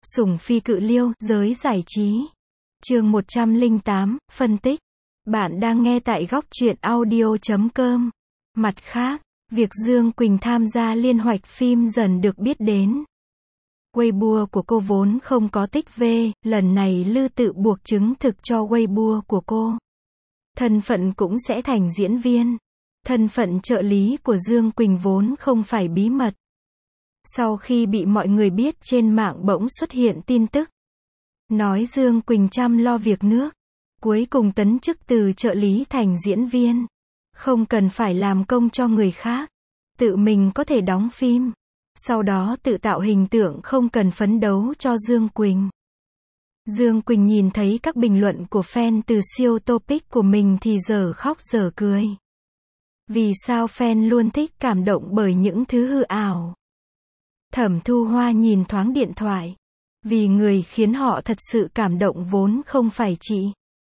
Sủng phi cự liêu, giới giải trí. Chương 108, phân tích. Bạn đang nghe tại góc truyện audio.com. Mặt khác, việc Dương Quỳnh tham gia liên hoạch phim dần được biết đến. Weibo của cô vốn không có tích V, lần này Lư Tự buộc chứng thực cho Weibo của cô. Thân phận cũng sẽ thành diễn viên. Thân phận trợ lý của Dương Quỳnh vốn không phải bí mật. Sau khi bị mọi người biết trên mạng bỗng xuất hiện tin tức nói Dương Quỳnh chăm lo việc nước, cuối cùng tấn chức từ trợ lý thành diễn viên. Không cần phải làm công cho người khác, tự mình có thể đóng phim, sau đó tự tạo hình tượng không cần phấn đấu cho Dương Quỳnh. Dương Quỳnh nhìn thấy các bình luận của fan từ siêu topic của mình thì dở khóc dở cười. Vì sao fan luôn thích cảm động bởi những thứ hư ảo? Thẩm Thu Hoa nhìn thoáng điện thoại. Vì người khiến họ thật sự cảm động vốn không phải chị,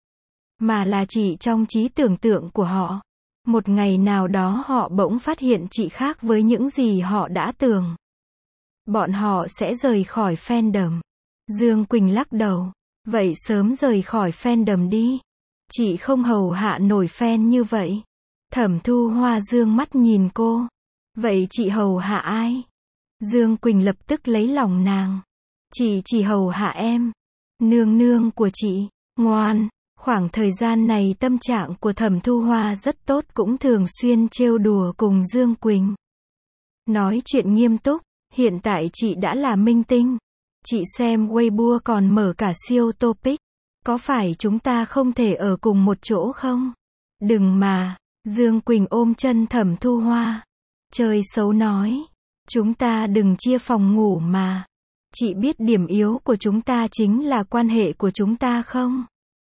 mà là chị trong trí tưởng tượng của họ. Một ngày nào đó họ bỗng phát hiện chị khác với những gì họ đã tưởng. Bọn họ sẽ rời khỏi fandom. Dương Quỳnh lắc đầu. Vậy sớm rời khỏi fandom đi. Chị không hầu hạ nổi fan như vậy. Thẩm Thu Hoa dương mắt nhìn cô. Vậy chị hầu hạ ai? Dương Quỳnh lập tức lấy lòng nàng. Chị chỉ hầu hạ em. Nương nương của chị, ngoan. Khoảng thời gian này tâm trạng của Thẩm Thu Hoa rất tốt, cũng thường xuyên trêu đùa cùng Dương Quỳnh. Nói chuyện nghiêm túc, hiện tại chị đã là minh tinh. Chị xem Weibo còn mở cả siêu topic. Có phải chúng ta không thể ở cùng một chỗ không? Đừng mà. Dương Quỳnh ôm chân Thẩm Thu Hoa. Chơi xấu nói. Chúng ta đừng chia phòng ngủ mà. Chị biết điểm yếu của chúng ta chính là quan hệ của chúng ta không?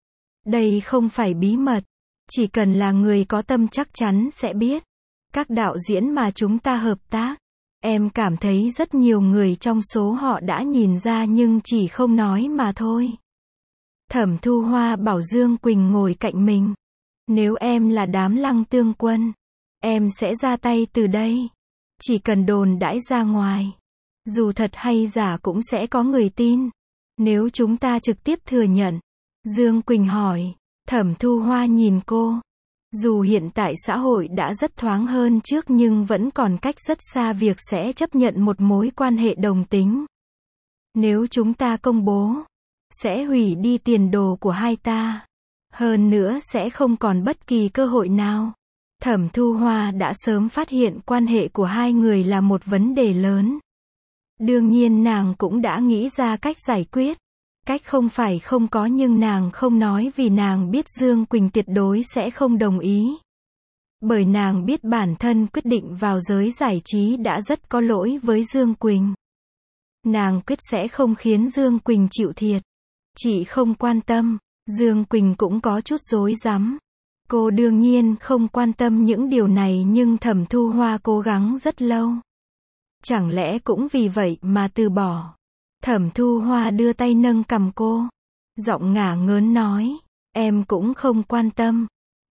Đây không phải bí mật. Chỉ cần là người có tâm chắc chắn sẽ biết. Các đạo diễn mà chúng ta hợp tác, em cảm thấy rất nhiều người trong số họ đã nhìn ra nhưng chỉ không nói mà thôi. Thẩm Thu Hoa bảo Dương Quỳnh ngồi cạnh mình. Nếu em là đám Lăng Tương Quân, em sẽ ra tay từ đây. Chỉ cần đồn đãi ra ngoài, dù thật hay giả cũng sẽ có người tin. Nếu chúng ta trực tiếp thừa nhận. Dương Quỳnh hỏi. Thẩm Thu Hoa nhìn cô. Dù hiện tại xã hội đã rất thoáng hơn trước nhưng vẫn còn cách rất xa việc sẽ chấp nhận một mối quan hệ đồng tính. Nếu chúng ta công bố, sẽ hủy đi tiền đồ của hai ta. Hơn nữa sẽ không còn bất kỳ cơ hội nào. Thẩm Thu Hoa đã sớm phát hiện quan hệ của hai người là một vấn đề lớn. Đương nhiên nàng cũng đã nghĩ ra cách giải quyết. Cách không phải không có nhưng nàng không nói vì nàng biết Dương Quỳnh tuyệt đối sẽ không đồng ý. Bởi nàng biết bản thân quyết định vào giới giải trí đã rất có lỗi với Dương Quỳnh. Nàng quyết sẽ không khiến Dương Quỳnh chịu thiệt. Chị không quan tâm. Dương Quỳnh cũng có chút rối rắm. Cô đương nhiên không quan tâm những điều này nhưng Thẩm Thu Hoa cố gắng rất lâu. Chẳng lẽ cũng vì vậy mà từ bỏ? Thẩm Thu Hoa đưa tay nâng cằm cô. Giọng ngả ngớn nói. Em cũng không quan tâm.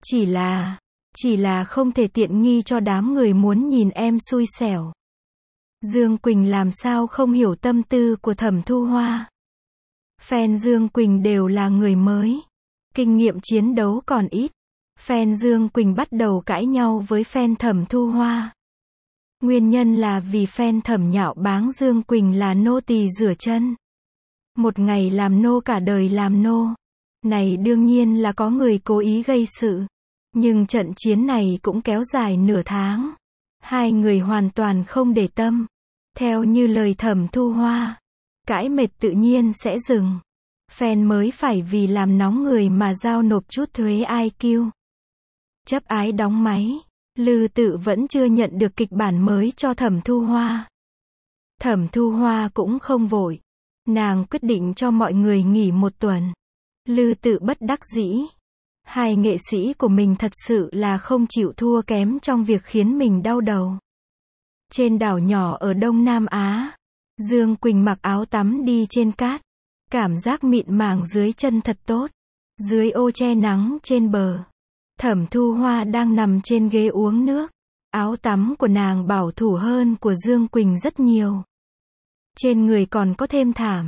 Chỉ là không thể tiện nghi cho đám người muốn nhìn em xui xẻo. Dương Quỳnh làm sao không hiểu tâm tư của Thẩm Thu Hoa. Fan Dương Quỳnh đều là người mới. Kinh nghiệm chiến đấu còn ít. Fan Dương Quỳnh bắt đầu cãi nhau với fan Thẩm Thu Hoa. Nguyên nhân là vì fan Thẩm nhạo báng Dương Quỳnh là nô tỳ rửa chân. Một ngày làm nô cả đời làm nô. Này đương nhiên là có người cố ý gây sự. Nhưng trận chiến này cũng kéo dài nửa tháng. Hai người hoàn toàn không để tâm. Theo như lời Thẩm Thu Hoa, cãi mệt tự nhiên sẽ dừng. Fan mới phải vì làm nóng người mà giao nộp chút thuế IQ. Chấp ái đóng máy. Lư Tự vẫn chưa nhận được kịch bản mới cho Thẩm Thu Hoa. Thẩm Thu Hoa cũng không vội. Nàng quyết định cho mọi người nghỉ một tuần. Lư Tự bất đắc dĩ. Hai nghệ sĩ của mình thật sự là không chịu thua kém trong việc khiến mình đau đầu. Trên đảo nhỏ ở Đông Nam Á, Dương Quỳnh mặc áo tắm đi trên cát. Cảm giác mịn màng dưới chân thật tốt. Dưới ô che nắng trên bờ, Thẩm Thu Hoa đang nằm trên ghế uống nước. Áo tắm của nàng bảo thủ hơn của Dương Quỳnh rất nhiều. Trên người còn có thêm thảm.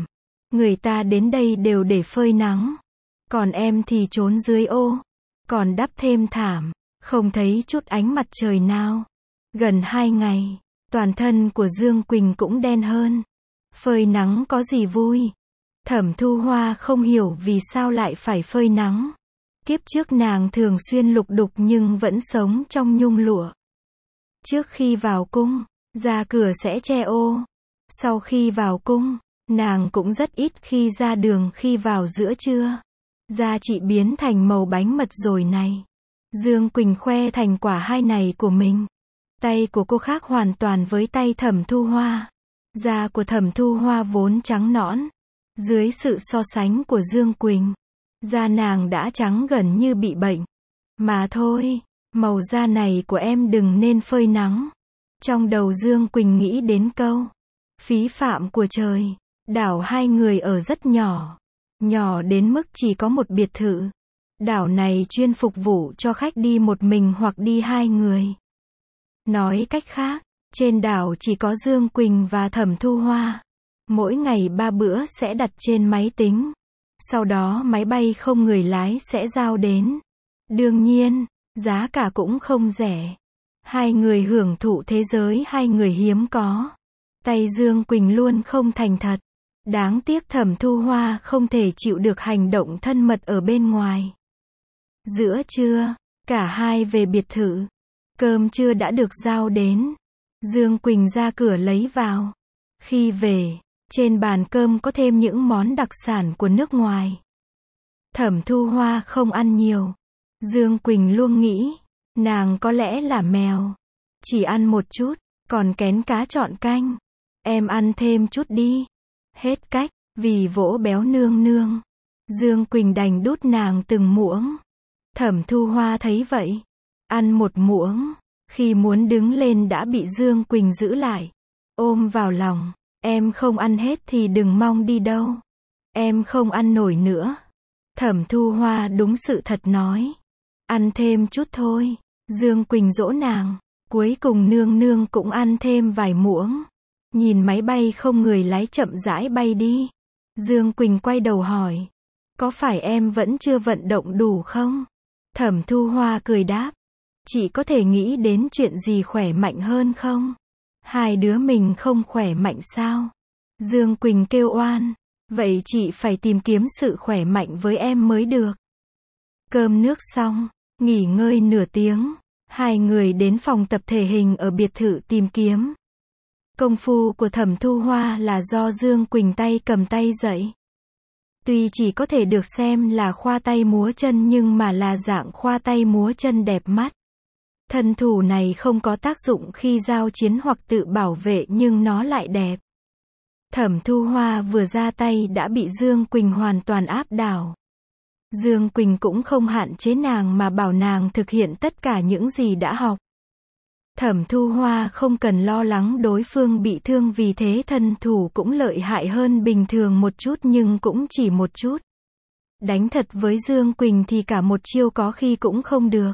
Người ta đến đây đều để phơi nắng. Còn em thì trốn dưới ô. Còn đắp thêm thảm. Không thấy chút ánh mặt trời nào. Gần 2 ngày, toàn thân của Dương Quỳnh cũng đen hơn. Phơi nắng có gì vui? Thẩm Thu Hoa không hiểu vì sao lại phải phơi nắng. Kiếp trước nàng thường xuyên lục đục nhưng vẫn sống trong nhung lụa. Trước khi vào cung, ra cửa sẽ che ô. Sau khi vào cung, nàng cũng rất ít khi ra đường khi vào giữa trưa. Da chị biến thành màu bánh mật rồi này. Dương Quỳnh khoe thành quả 2 này của mình. Tay của cô khác hoàn toàn với tay Thẩm Thu Hoa. Da của Thẩm Thu Hoa vốn trắng nõn. Dưới sự so sánh của Dương Quỳnh, da nàng đã trắng gần như bị bệnh. Mà thôi, màu da này của em đừng nên phơi nắng. Trong đầu Dương Quỳnh nghĩ đến câu phí phạm của trời. Đảo 2 người ở rất nhỏ. Nhỏ đến mức chỉ có một biệt thự. Đảo này chuyên phục vụ cho khách đi một mình hoặc đi 2 người. Nói cách khác, trên đảo chỉ có Dương Quỳnh và Thẩm Thu Hoa. Mỗi ngày 3 bữa sẽ đặt trên máy tính. Sau đó máy bay không người lái sẽ giao đến. Đương nhiên, giá cả cũng không rẻ. 2 người hưởng thụ thế giới 2 người hiếm có. Tay Dương Quỳnh luôn không thành thật. Đáng tiếc Thẩm Thu Hoa không thể chịu được hành động thân mật ở bên ngoài. Giữa trưa, cả hai về biệt thự. Cơm trưa đã được giao đến. Dương Quỳnh ra cửa lấy vào. Khi về, trên bàn cơm có thêm những món đặc sản của nước ngoài. Thẩm Thu Hoa không ăn nhiều. Dương Quỳnh luôn nghĩ, nàng có lẽ là mèo. Chỉ ăn một chút, còn kén cá chọn canh. Em ăn thêm chút đi. Hết cách, vì vỗ béo nương nương. Dương Quỳnh đành đút nàng từng muỗng. Thẩm Thu Hoa thấy vậy. Ăn một muỗng. Khi muốn đứng lên đã bị Dương Quỳnh giữ lại. Ôm vào lòng. Em không ăn hết thì đừng mong đi đâu. Em không ăn nổi nữa. Thẩm Thu Hoa đúng sự thật nói. Ăn thêm chút thôi. Dương Quỳnh dỗ nàng. Cuối cùng nương nương cũng ăn thêm vài muỗng. Nhìn máy bay không người lái chậm rãi bay đi. Dương Quỳnh quay đầu hỏi. Có phải em vẫn chưa vận động đủ không? Thẩm Thu Hoa cười đáp. Chị có thể nghĩ đến chuyện gì khỏe mạnh hơn không? 2 đứa mình không khỏe mạnh sao? Dương Quỳnh kêu oan. Vậy chị phải tìm kiếm sự khỏe mạnh với em mới được. Cơm nước xong, nghỉ ngơi nửa tiếng. 2 người đến phòng tập thể hình ở biệt thự tìm kiếm. Công phu của Thẩm Thu Hoa là do Dương Quỳnh tay cầm tay dạy. Tuy chỉ có thể được xem là khoa tay múa chân nhưng mà là dạng khoa tay múa chân đẹp mắt. Thân thủ này không có tác dụng khi giao chiến hoặc tự bảo vệ nhưng nó lại đẹp. Thẩm Thu Hoa vừa ra tay đã bị Dương Quỳnh hoàn toàn áp đảo. Dương Quỳnh cũng không hạn chế nàng mà bảo nàng thực hiện tất cả những gì đã học. Thẩm Thu Hoa không cần lo lắng đối phương bị thương vì thế thân thủ cũng lợi hại hơn bình thường một chút nhưng cũng chỉ một chút. Đánh thật với Dương Quỳnh thì cả một chiêu có khi cũng không được.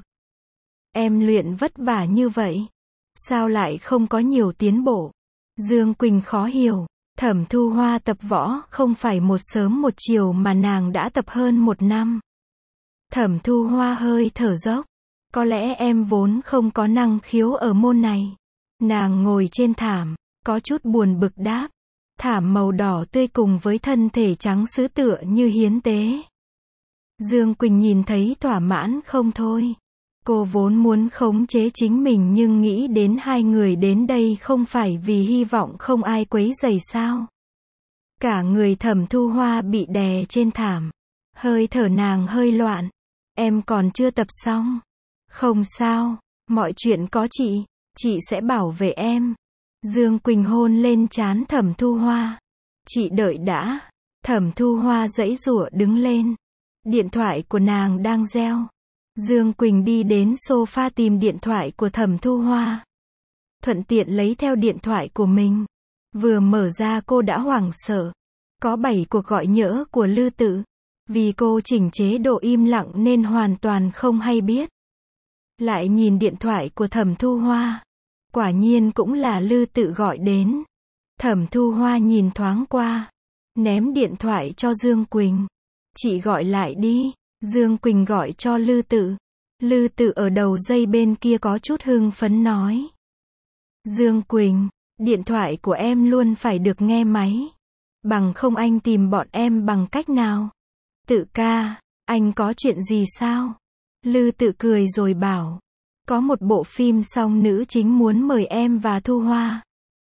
Em luyện vất vả như vậy. Sao lại không có nhiều tiến bộ? Dương Quỳnh khó hiểu. Thẩm Thu Hoa tập võ không phải một sớm một chiều mà nàng đã tập hơn 1 năm. Thẩm Thu Hoa hơi thở dốc. Có lẽ em vốn không có năng khiếu ở môn này. Nàng ngồi trên thảm, có chút buồn bực đáp. Thảm màu đỏ tươi cùng với thân thể trắng sứ tựa như hiến tế. Dương Quỳnh nhìn thấy thỏa mãn không thôi. Cô vốn muốn khống chế chính mình nhưng nghĩ đến 2 người đến đây không phải vì hy vọng không ai quấy rầy sao. Cả người Thẩm Thu Hoa bị đè trên thảm. Hơi thở nàng hơi loạn. Em còn chưa tập xong. Không sao, mọi chuyện có chị sẽ bảo vệ em. Dương Quỳnh hôn lên trán Thẩm Thu Hoa. Chị đợi đã. Thẩm Thu Hoa giãy giụa đứng lên. Điện thoại của nàng đang reo. Dương Quỳnh đi đến sofa tìm điện thoại của Thẩm Thu Hoa. Thuận tiện lấy theo điện thoại của mình. Vừa mở ra cô đã hoảng sợ. Có 7 cuộc gọi nhỡ của Lư Tự. Vì cô chỉnh chế độ im lặng nên hoàn toàn không hay biết. Lại nhìn điện thoại của Thẩm Thu Hoa. Quả nhiên cũng là Lư Tự gọi đến. Thẩm Thu Hoa nhìn thoáng qua. ném điện thoại cho Dương Quỳnh. Chị gọi lại đi. Dương Quỳnh gọi cho Lư Tự. Lư Tự ở đầu dây bên kia có chút hưng phấn nói. Dương Quỳnh, điện thoại của em luôn phải được nghe máy. Bằng không anh tìm bọn em bằng cách nào? Tự ca, anh có chuyện gì sao? Lư Tự cười rồi bảo. Có một bộ phim song nữ chính muốn mời em và Thu Hoa.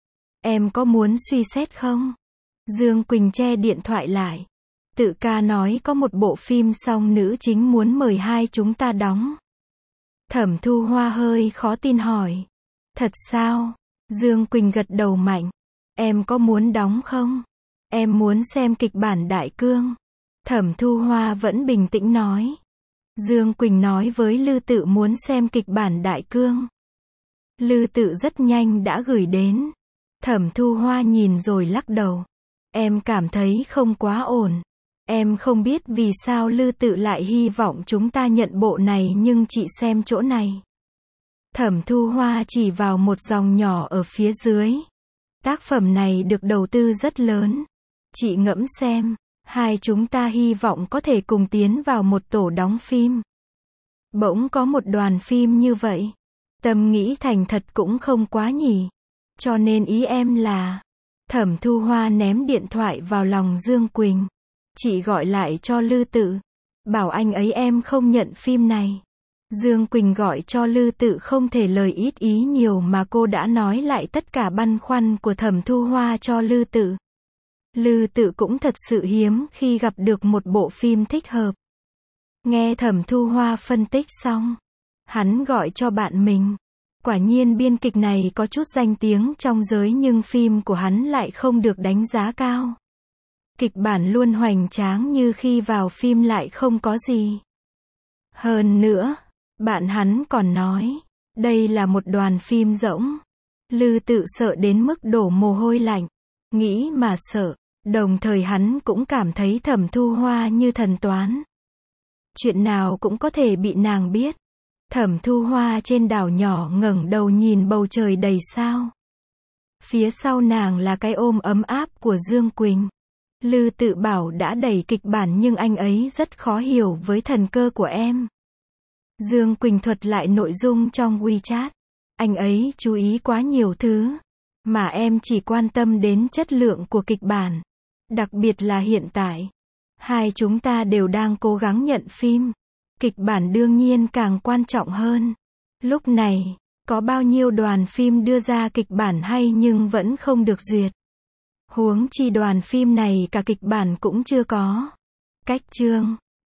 Em có muốn suy xét không? Dương Quỳnh che điện thoại lại. Tự ca nói có một bộ phim song nữ chính muốn mời hai chúng ta đóng. Thẩm Thu Hoa hơi khó tin hỏi. Thật sao? Dương Quỳnh gật đầu mạnh. Em có muốn đóng không? Em muốn xem kịch bản Đại Cương. Thẩm Thu Hoa vẫn bình tĩnh nói. Dương Quỳnh nói với Lư Tự muốn xem kịch bản Đại Cương. Lư Tự rất nhanh đã gửi đến. Thẩm Thu Hoa nhìn rồi lắc đầu. Em cảm thấy không quá ổn. Em không biết vì sao Lư Tự lại hy vọng chúng ta nhận bộ này nhưng chị xem chỗ này. Thẩm Thu Hoa chỉ vào một dòng nhỏ ở phía dưới. Tác phẩm này được đầu tư rất lớn. Chị ngẫm xem, hai chúng ta hy vọng có thể cùng tiến vào một tổ đóng phim. Bỗng có một đoàn phim như vậy. Tâm nghĩ thành thật cũng không quá nhỉ. Cho nên ý em là... Thẩm Thu Hoa ném điện thoại vào lòng Dương Quỳnh. Chị gọi lại cho Lư Tự. Bảo anh ấy em không nhận phim này. Dương Quỳnh gọi cho Lư Tự không thể lời ít ý nhiều mà cô đã nói lại tất cả băn khoăn của Thẩm Thu Hoa cho Lư Tự. Lư Tự cũng thật sự hiếm khi gặp được một bộ phim thích hợp. Nghe Thẩm Thu Hoa phân tích xong, hắn gọi cho bạn mình. Quả nhiên biên kịch này có chút danh tiếng trong giới nhưng phim của hắn lại không được đánh giá cao. Kịch bản luôn hoành tráng như khi vào phim lại không có gì. Hơn nữa, bạn hắn còn nói, đây là một đoàn phim rỗng. Lư Tự sợ đến mức đổ mồ hôi lạnh. Nghĩ mà sợ, đồng thời hắn cũng cảm thấy Thẩm Thu Hoa như thần toán. Chuyện nào cũng có thể bị nàng biết. Thẩm Thu Hoa trên đảo nhỏ ngẩng đầu nhìn bầu trời đầy sao. Phía sau nàng là cái ôm ấm áp của Dương Quỳnh. Lư Tự bảo đã đẩy kịch bản nhưng anh ấy rất khó hiểu với thần cơ của em. Dương Quỳnh thuật lại nội dung trong WeChat. Anh ấy chú ý quá nhiều thứ, mà em chỉ quan tâm đến chất lượng của kịch bản. Đặc biệt là hiện tại, hai chúng ta đều đang cố gắng nhận phim. Kịch bản đương nhiên càng quan trọng hơn. Lúc này, có bao nhiêu đoàn phim đưa ra kịch bản hay nhưng vẫn không được duyệt. Huống chi đoàn phim này cả kịch bản cũng chưa có. Cách chương